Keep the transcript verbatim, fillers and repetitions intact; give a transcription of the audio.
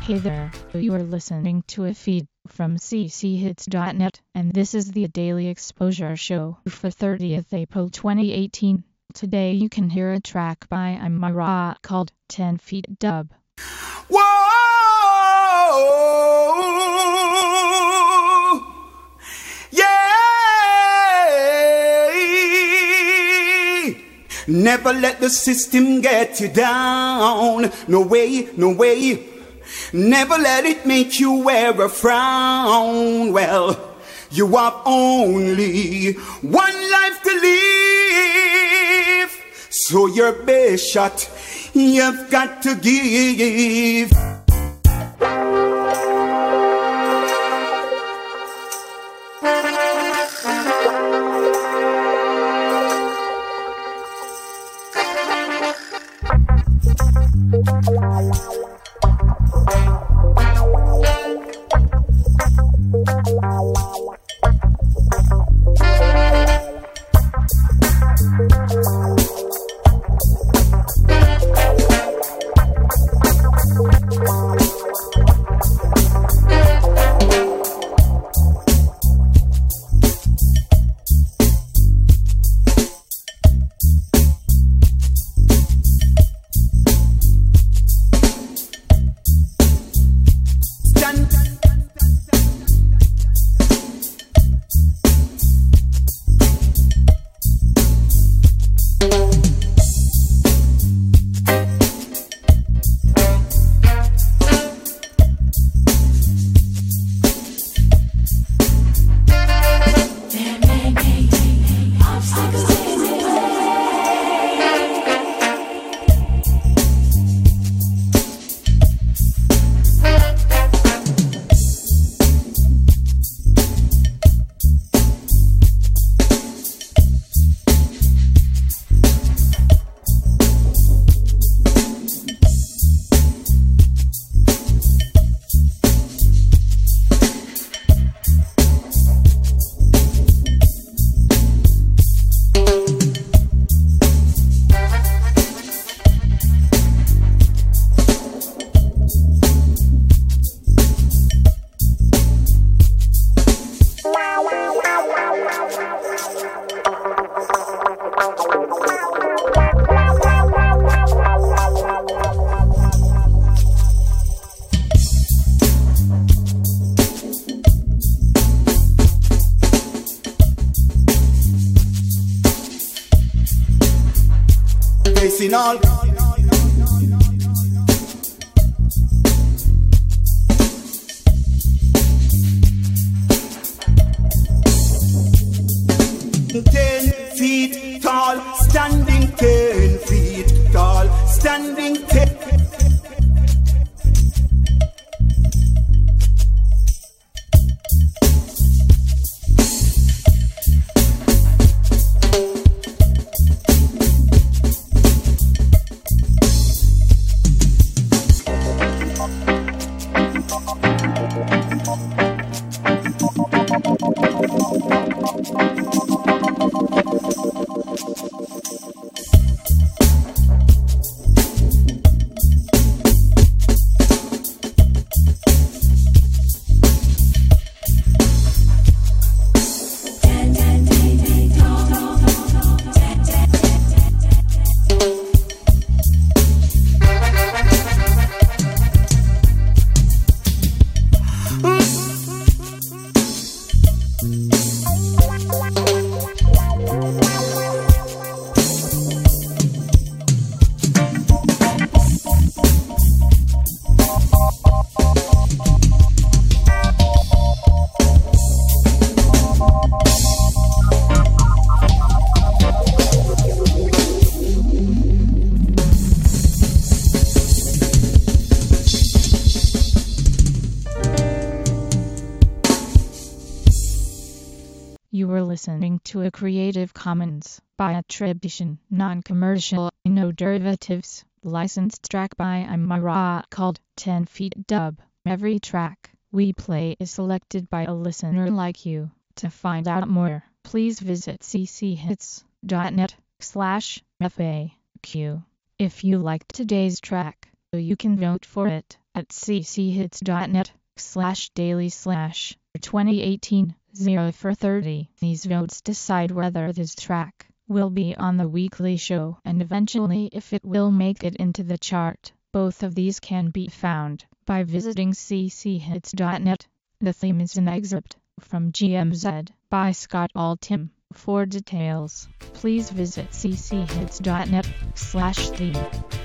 Hey there, you are listening to a feed from c c hits dot net, and this is the Daily Exposure Show for thirtieth April twenty eighteen. Today you can hear a track by Amara called ten feet Dub. Whoa! Yeah! Never let the system get you down. No way, no way. Never let it make you wear a frown. Well, you have only one life to live, so your best shot you've got to give. Facing all ten feet tall, standing ten feet tall, standing ten. You were listening to a Creative Commons by attribution, non-commercial, no derivatives, licensed track by Amara called ten feet Dub. Every track we play is selected by a listener like you. To find out more, please visit c c hits dot net slash F A Q. If you liked today's track, You can vote for it at cchits.net slash daily slash twenty eighteen zero four thirty. These votes decide whether this track will be on the weekly show and eventually if it will make it into the chart. Both of these can be found by visiting c c hits dot net. The theme is an excerpt from G M Z by Scott Altham. For details, please visit c c hits dot net slash theme.